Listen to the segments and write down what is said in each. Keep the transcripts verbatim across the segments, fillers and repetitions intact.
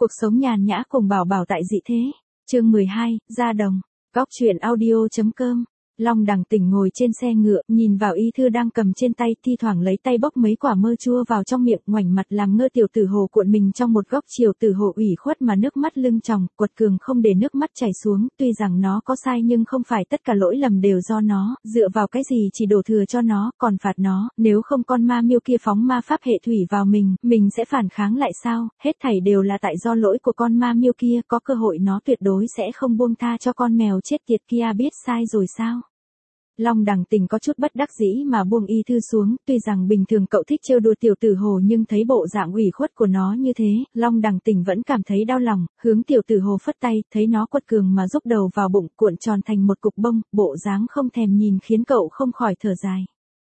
Cuộc sống nhàn nhã cùng Bảo Bảo tại dị thế. Chương mười hai, ra đồng. Góc truyện audio.com. Long Đằng Tỉnh ngồi trên xe ngựa, nhìn vào y thư đang cầm trên tay, thi thoảng lấy tay bốc mấy quả mơ chua vào trong miệng, ngoảnh mặt làm ngơ. Tiểu Tử Hồ cuộn mình trong một góc, Triều Tử Hồ ủy khuất mà nước mắt lưng tròng, quật cường không để nước mắt chảy xuống, tuy rằng nó có sai nhưng không phải tất cả lỗi lầm đều do nó, dựa vào cái gì chỉ đổ thừa cho nó, còn phạt nó, nếu không con ma miêu kia phóng ma pháp hệ thủy vào mình, mình sẽ phản kháng lại sao? Hết thảy đều là tại do lỗi của con ma miêu kia, có cơ hội nó tuyệt đối sẽ không buông tha cho con mèo chết tiệt kia, biết sai rồi sao? Long Đằng Tỉnh có chút bất đắc dĩ mà buông y thư xuống, tuy rằng bình thường cậu thích trêu đùa Tiểu Tử Hồ nhưng thấy bộ dạng ủy khuất của nó như thế, Long Đằng Tỉnh vẫn cảm thấy đau lòng, hướng Tiểu Tử Hồ phất tay, thấy nó quật cường mà rúc đầu vào bụng, cuộn tròn thành một cục bông, bộ dáng không thèm nhìn khiến cậu không khỏi thở dài.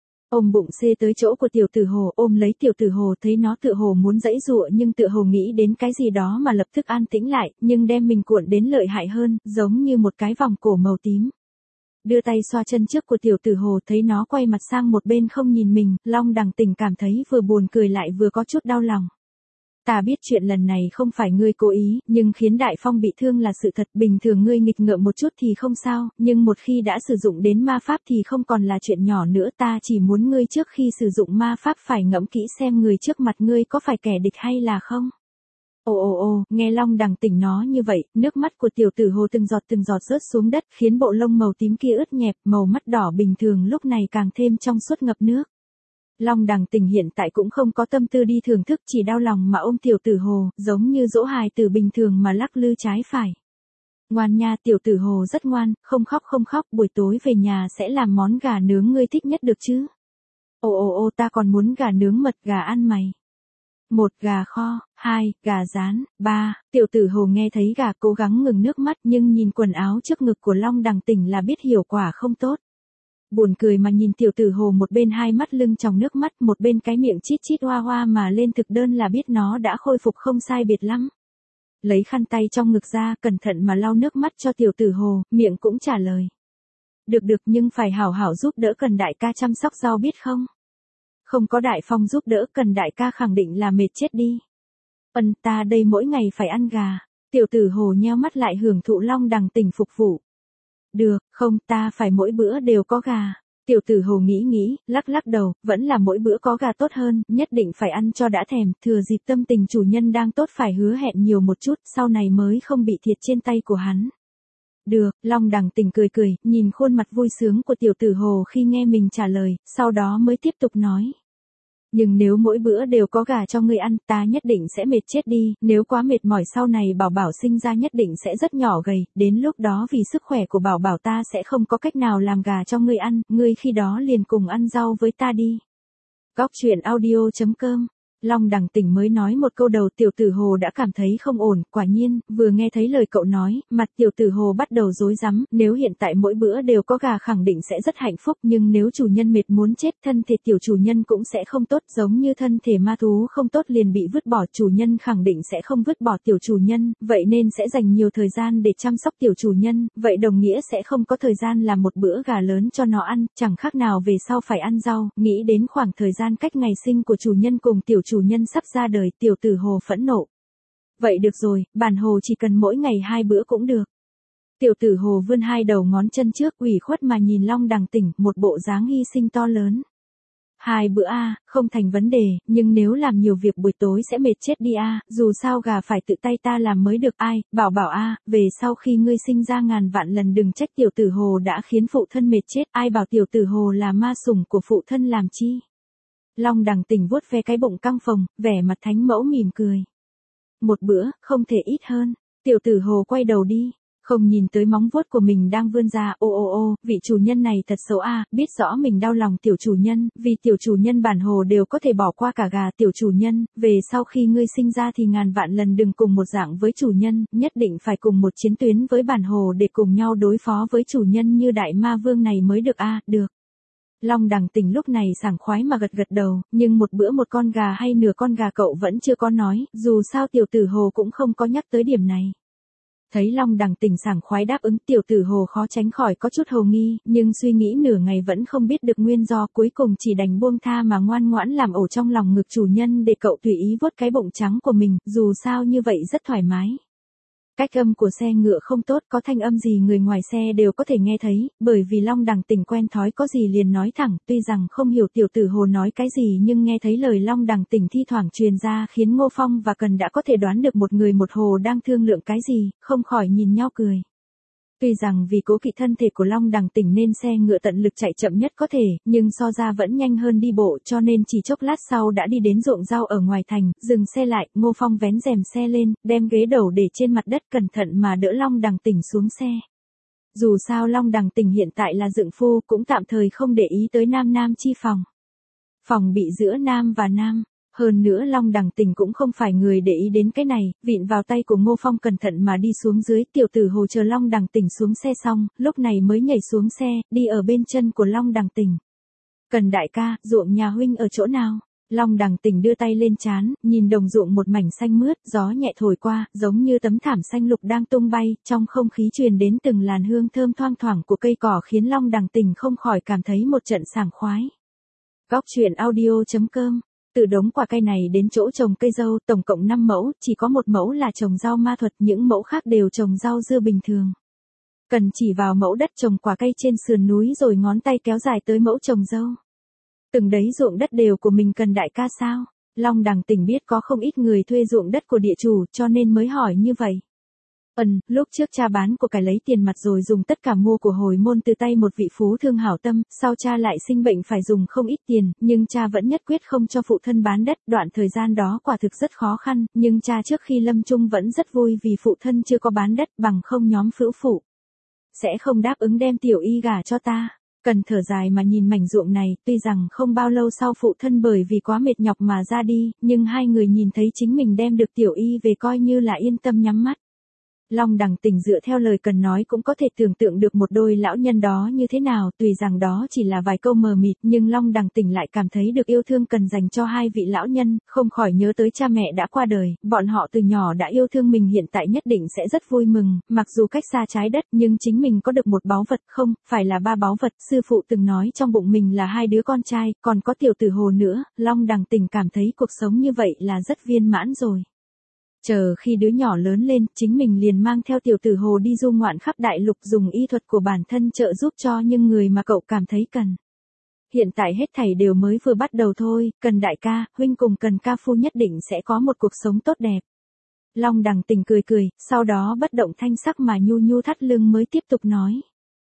Ôm bụng xê tới chỗ của Tiểu Tử Hồ, ôm lấy Tiểu Tử Hồ, thấy nó tựa hồ muốn giãy giụa nhưng tựa hồ nghĩ đến cái gì đó mà lập tức an tĩnh lại, nhưng đem mình cuộn đến lợi hại hơn, giống như một cái vòng cổ màu tím. Đưa tay xoa chân trước của Tiểu Tử Hồ, thấy nó quay mặt sang một bên không nhìn mình, Long Đằng Tỉnh cảm thấy vừa buồn cười lại vừa có chút đau lòng. Ta biết chuyện lần này không phải ngươi cố ý, nhưng khiến Đại Phong bị thương là sự thật, bình thường ngươi nghịch ngợm một chút thì không sao, nhưng một khi đã sử dụng đến ma pháp thì không còn là chuyện nhỏ nữa, ta chỉ muốn ngươi trước khi sử dụng ma pháp phải ngẫm kỹ xem người trước mặt ngươi có phải kẻ địch hay là không. Ồ ồ ồ, nghe Long Đằng Tỉnh nó như vậy, nước mắt của Tiểu Tử Hồ từng giọt từng giọt rớt xuống đất, khiến bộ lông màu tím kia ướt nhẹp, màu mắt đỏ bình thường lúc này càng thêm trong suốt ngập nước. Long Đằng Tỉnh hiện tại cũng không có tâm tư đi thưởng thức, chỉ đau lòng mà ôm Tiểu Tử Hồ, giống như dỗ hài tử bình thường mà lắc lư trái phải. Ngoan nha, Tiểu Tử Hồ rất ngoan, không khóc không khóc, buổi tối về nhà sẽ làm món gà nướng ngươi thích nhất được chứ. Ồ ồ ồ, ta còn muốn gà nướng mật, gà ăn mày. Một, gà kho, hai, gà rán, ba, Tiểu Tử Hồ nghe thấy gà cố gắng ngừng nước mắt nhưng nhìn quần áo trước ngực của Long Đằng Tỉnh là biết hiệu quả không tốt. Buồn cười mà nhìn Tiểu Tử Hồ một bên hai mắt lưng tròng nước mắt, một bên cái miệng chít chít hoa hoa mà lên thực đơn là biết nó đã khôi phục không sai biệt lắm. Lấy khăn tay trong ngực ra, cẩn thận mà lau nước mắt cho Tiểu Tử Hồ, miệng cũng trả lời. Được được, nhưng phải hảo hảo giúp đỡ, cần đại ca chăm sóc rau biết không? Không có Đại Phong giúp đỡ, cần đại ca khẳng định là mệt chết đi. Ân, ta đây mỗi ngày phải ăn gà. Tiểu Tử Hồ nheo mắt lại hưởng thụ Long Đằng Tỉnh phục vụ. Được, không, ta phải mỗi bữa đều có gà. Tiểu Tử Hồ nghĩ nghĩ, lắc lắc đầu, vẫn là mỗi bữa có gà tốt hơn, nhất định phải ăn cho đã thèm, thừa dịp tâm tình chủ nhân đang tốt phải hứa hẹn nhiều một chút, sau này mới không bị thiệt trên tay của hắn. Được, Long Đằng Tỉnh cười cười, nhìn khuôn mặt vui sướng của Tiểu Tử Hồ khi nghe mình trả lời, sau đó mới tiếp tục nói. Nhưng nếu mỗi bữa đều có gà cho ngươi ăn, ta nhất định sẽ mệt chết đi, nếu quá mệt mỏi sau này Bảo Bảo sinh ra nhất định sẽ rất nhỏ gầy, đến lúc đó vì sức khỏe của Bảo Bảo ta sẽ không có cách nào làm gà cho ngươi ăn, ngươi khi đó liền cùng ăn rau với ta đi. Góc truyện audio.com. Long Đằng Tỉnh mới nói một câu đầu, Tiểu Tử Hồ đã cảm thấy không ổn, quả nhiên, vừa nghe thấy lời cậu nói, mặt Tiểu Tử Hồ bắt đầu rối rắm, nếu hiện tại mỗi bữa đều có gà khẳng định sẽ rất hạnh phúc, nhưng nếu chủ nhân mệt muốn chết, thân thể tiểu chủ nhân cũng sẽ không tốt, giống như thân thể ma thú không tốt liền bị vứt bỏ, chủ nhân khẳng định sẽ không vứt bỏ tiểu chủ nhân, vậy nên sẽ dành nhiều thời gian để chăm sóc tiểu chủ nhân, vậy đồng nghĩa sẽ không có thời gian làm một bữa gà lớn cho nó ăn, chẳng khác nào về sau phải ăn rau, nghĩ đến khoảng thời gian cách ngày sinh của chủ nhân cùng tiểu chủ nhân sắp ra đời, Tiểu Tử Hồ phẫn nộ. Vậy được rồi, bản hồ chỉ cần mỗi ngày hai bữa cũng được. Tiểu Tử Hồ vươn hai đầu ngón chân trước, ủy khuất mà nhìn Long Đằng Tỉnh, một bộ dáng hy sinh to lớn. Hai bữa a, à, không thành vấn đề, nhưng nếu làm nhiều việc buổi tối sẽ mệt chết đi a, à, dù sao gà phải tự tay ta làm mới được. Ai, Bảo Bảo a, à, về sau khi ngươi sinh ra ngàn vạn lần đừng trách Tiểu Tử Hồ đã khiến phụ thân mệt chết, ai bảo Tiểu Tử Hồ là ma sủng của phụ thân làm chi. Long Đằng Tỉnh vuốt ve cái bụng căng phồng, vẻ mặt thánh mẫu mỉm cười. Một bữa, không thể ít hơn. Tiểu Tử Hồ quay đầu đi, không nhìn tới móng vuốt của mình đang vươn ra, ô ô ô, vị chủ nhân này thật xấu a, à, biết rõ mình đau lòng tiểu chủ nhân, vì tiểu chủ nhân bản hồ đều có thể bỏ qua cả gà. Tiểu chủ nhân, về sau khi ngươi sinh ra thì ngàn vạn lần đừng cùng một dạng với chủ nhân, nhất định phải cùng một chiến tuyến với bản hồ để cùng nhau đối phó với chủ nhân như đại ma vương này mới được a, à, được. Long Đằng Tỉnh lúc này sảng khoái mà gật gật đầu, nhưng một bữa một con gà hay nửa con gà cậu vẫn chưa có nói, dù sao Tiểu Tử Hồ cũng không có nhắc tới điểm này. Thấy Long Đằng Tỉnh sảng khoái đáp ứng, Tiểu Tử Hồ khó tránh khỏi có chút hồ nghi, nhưng suy nghĩ nửa ngày vẫn không biết được nguyên do, cuối cùng chỉ đành buông tha mà ngoan ngoãn làm ổ trong lòng ngực chủ nhân để cậu tùy ý vuốt cái bụng trắng của mình, dù sao như vậy rất thoải mái. Cách âm của xe ngựa không tốt, có thanh âm gì người ngoài xe đều có thể nghe thấy, bởi vì Long Đằng Tỉnh quen thói có gì liền nói thẳng, tuy rằng không hiểu Tiểu Tử Hồ nói cái gì nhưng nghe thấy lời Long Đằng Tỉnh thi thoảng truyền ra khiến Ngô Phong và Cần đã có thể đoán được một người một hồ đang thương lượng cái gì, không khỏi nhìn nhau cười. Tuy rằng vì cố kỵ thân thể của Long Đằng Tỉnh nên xe ngựa tận lực chạy chậm nhất có thể, nhưng so ra vẫn nhanh hơn đi bộ, cho nên chỉ chốc lát sau đã đi đến ruộng rau ở ngoài thành, dừng xe lại, Ngô Phong vén rèm xe lên, đem ghế đầu để trên mặt đất, cẩn thận mà đỡ Long Đằng Tỉnh xuống xe. Dù sao Long Đằng Tỉnh hiện tại là dượng phu, cũng tạm thời không để ý tới nam nam chi phòng. Phòng bị giữa nam và nam. Hơn nữa Long Đằng Tỉnh cũng không phải người để ý đến cái này, vịn vào tay của Ngô Phong cẩn thận mà đi xuống dưới, Tiểu Tử Hồ chờ Long Đằng Tỉnh xuống xe xong, lúc này mới nhảy xuống xe, đi ở bên chân của Long Đằng Tỉnh. Cần đại ca, ruộng nhà huynh ở chỗ nào? Long Đằng Tỉnh đưa tay lên trán, nhìn đồng ruộng một mảnh xanh mướt, gió nhẹ thổi qua, giống như tấm thảm xanh lục đang tung bay, trong không khí truyền đến từng làn hương thơm thoang thoảng của cây cỏ khiến Long Đằng Tỉnh không khỏi cảm thấy một trận sảng khoái. Góc truyện audio chấm com. Từ đống quả cây này đến chỗ trồng cây dâu, tổng cộng năm mẫu, chỉ có một mẫu là trồng rau ma thuật, những mẫu khác đều trồng rau dưa bình thường. Cần chỉ vào mẫu đất trồng quả cây trên sườn núi rồi ngón tay kéo dài tới mẫu trồng dâu. Từng đấy ruộng đất đều của mình Cần đại ca sao? Long Đằng Tỉnh biết có không ít người thuê ruộng đất của địa chủ, cho nên mới hỏi như vậy. Ừm, lúc trước cha bán của cải lấy tiền mặt rồi dùng tất cả mua của hồi môn từ tay một vị phú thương hảo tâm, sau cha lại sinh bệnh phải dùng không ít tiền, nhưng cha vẫn nhất quyết không cho phụ thân bán đất, đoạn thời gian đó quả thực rất khó khăn, nhưng cha trước khi lâm chung vẫn rất vui vì phụ thân chưa có bán đất, bằng không nhóm phữu phụ sẽ không đáp ứng đem Tiểu Y gả cho ta. Cần thở dài mà nhìn mảnh ruộng này, tuy rằng không bao lâu sau phụ thân bởi vì quá mệt nhọc mà ra đi, nhưng hai người nhìn thấy chính mình đem được Tiểu Y về coi như là yên tâm nhắm mắt. Long Đằng Tỉnh dựa theo lời Cần nói cũng có thể tưởng tượng được một đôi lão nhân đó như thế nào, tùy rằng đó chỉ là vài câu mờ mịt, nhưng Long Đằng Tỉnh lại cảm thấy được yêu thương Cần dành cho hai vị lão nhân, không khỏi nhớ tới cha mẹ đã qua đời, bọn họ từ nhỏ đã yêu thương mình, hiện tại nhất định sẽ rất vui mừng, mặc dù cách xa trái đất, nhưng chính mình có được một báu vật, không, phải là ba báu vật, sư phụ từng nói trong bụng mình là hai đứa con trai, còn có Tiểu Tử Hồ nữa, Long Đằng Tỉnh cảm thấy cuộc sống như vậy là rất viên mãn rồi. Chờ khi đứa nhỏ lớn lên, chính mình liền mang theo Tiểu Tử Hồ đi du ngoạn khắp đại lục, dùng y thuật của bản thân trợ giúp cho những người mà cậu cảm thấy cần. Hiện tại hết thảy đều mới vừa bắt đầu thôi, Cần đại ca, huynh cùng Cần ca phu nhất định sẽ có một cuộc sống tốt đẹp. Long Đằng Tỉnh cười cười, sau đó bất động thanh sắc mà nhu nhu thắt lưng mới tiếp tục nói.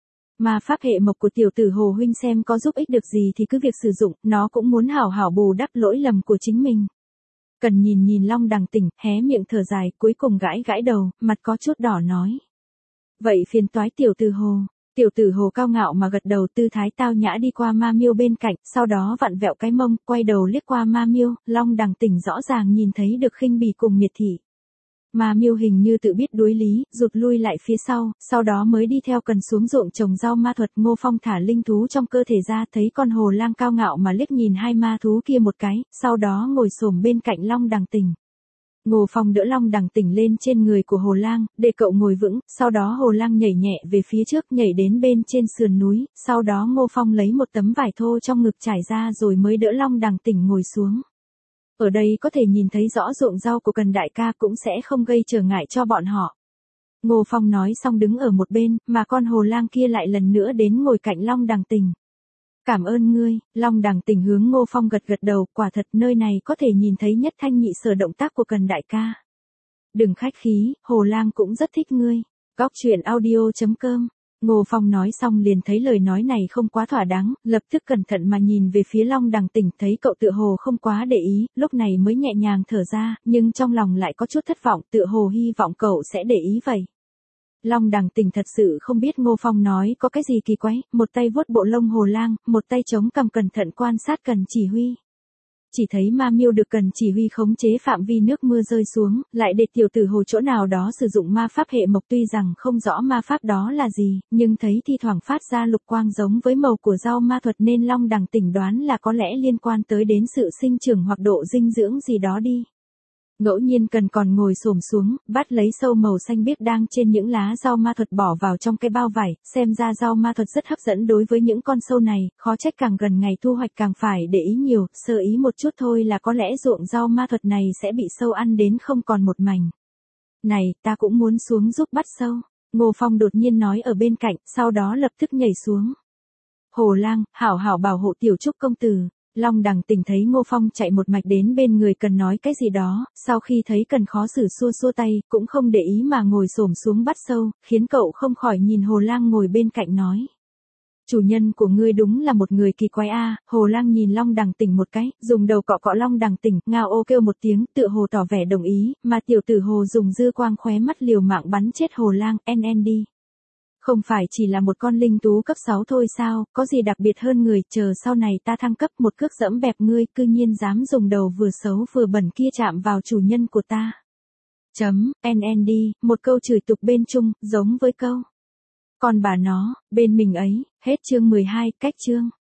Mà pháp hệ mộc của Tiểu Tử Hồ huynh xem có giúp ích được gì thì cứ việc sử dụng, nó cũng muốn hảo hảo bù đắp lỗi lầm của chính mình. Cần nhìn nhìn Long Đằng Tỉnh, hé miệng thở dài, cuối cùng gãi gãi đầu, mặt có chút đỏ nói. Vậy phiền toái Tiểu Tử Hồ. Tiểu Tử Hồ cao ngạo mà gật đầu, tư thái tao nhã đi qua Ma Miêu bên cạnh, sau đó vặn vẹo cái mông, quay đầu liếc qua Ma Miêu, Long Đằng Tỉnh rõ ràng nhìn thấy được khinh bỉ cùng miệt thị. Ma Miêu hình như tự biết đối lý, rụt lui lại phía sau, sau đó mới đi theo Cần xuống ruộng trồng rau ma thuật. Ngô Phong thả linh thú trong cơ thể ra, thấy con hồ lang cao ngạo mà liếc nhìn hai ma thú kia một cái, sau đó ngồi xổm bên cạnh Long Đằng Tỉnh. Ngô Phong đỡ Long Đằng Tỉnh lên trên người của hồ lang, để cậu ngồi vững, sau đó hồ lang nhảy nhẹ về phía trước, nhảy đến bên trên sườn núi, sau đó Ngô Phong lấy một tấm vải thô trong ngực trải ra rồi mới đỡ Long Đằng Tỉnh ngồi xuống. Ở đây có thể nhìn thấy rõ ruộng rau của Cần đại ca, cũng sẽ không gây trở ngại cho bọn họ. Ngô Phong nói xong đứng ở một bên, mà con hồ lang kia lại lần nữa đến ngồi cạnh Long Đằng Tỉnh. Cảm ơn ngươi. Long Đằng Tỉnh hướng Ngô Phong gật gật đầu, quả thật nơi này có thể nhìn thấy nhất thanh nhị sở động tác của Cần đại ca. Đừng khách khí, hồ lang cũng rất thích ngươi. Góc truyện audio chấm com. Ngô Phong nói xong liền thấy lời nói này không quá thỏa đáng, lập tức cẩn thận mà nhìn về phía Long Đằng Tỉnh, thấy cậu tựa hồ không quá để ý, lúc này mới nhẹ nhàng thở ra, nhưng trong lòng lại có chút thất vọng, tựa hồ hy vọng cậu sẽ để ý vậy. Long Đằng Tỉnh thật sự không biết Ngô Phong nói có cái gì kỳ quái, một tay vuốt bộ lông hồ lang, một tay chống cằm cẩn thận quan sát Cần chỉ huy. Chỉ thấy Ma Miêu được Cần chỉ huy khống chế phạm vi nước mưa rơi xuống, lại để Tiểu Tử Hồ chỗ nào đó sử dụng ma pháp hệ mộc, tuy rằng không rõ ma pháp đó là gì, nhưng thấy thi thoảng phát ra lục quang giống với màu của rau ma thuật nên Long Đằng Tỉnh đoán là có lẽ liên quan tới đến sự sinh trưởng hoặc độ dinh dưỡng gì đó đi. Ngẫu nhiên Cần còn ngồi xổm xuống, bắt lấy sâu màu xanh biếc đang trên những lá rau ma thuật bỏ vào trong cái bao vải, xem ra rau ma thuật rất hấp dẫn đối với những con sâu này, khó trách càng gần ngày thu hoạch càng phải để ý nhiều, sơ ý một chút thôi là có lẽ ruộng rau ma thuật này sẽ bị sâu ăn đến không còn một mảnh. Này, ta cũng muốn xuống giúp bắt sâu, Ngô Phong đột nhiên nói ở bên cạnh, sau đó lập tức nhảy xuống. Hồ Lang, hảo hảo bảo hộ tiểu Trúc công tử. Long Đằng Tỉnh thấy Ngô Phong chạy một mạch đến bên người Cần nói cái gì đó, sau khi thấy Cần khó xử xua xua tay, cũng không để ý mà ngồi xổm xuống bắt sâu, khiến cậu không khỏi nhìn Hồ Lang ngồi bên cạnh nói. Chủ nhân của ngươi đúng là một người kỳ quái a. Hồ Lang nhìn Long Đằng Tỉnh một cái, dùng đầu cọ cọ Long Đằng Tỉnh, ngao ô kêu một tiếng, tựa hồ tỏ vẻ đồng ý, mà tiểu tử Hồ dùng dư quang khóe mắt liều mạng bắn chết Hồ Lang, en en đi. Không phải chỉ là một con linh tú cấp sáu thôi sao, có gì đặc biệt hơn người, chờ sau này ta thăng cấp một cước dẫm bẹp ngươi, cư nhiên dám dùng đầu vừa xấu vừa bẩn kia chạm vào chủ nhân của ta. Chấm, en en đi, một câu chửi tục bên chung, giống với câu. Còn bà nó, bên mình ấy, hết chương mười hai, cách chương.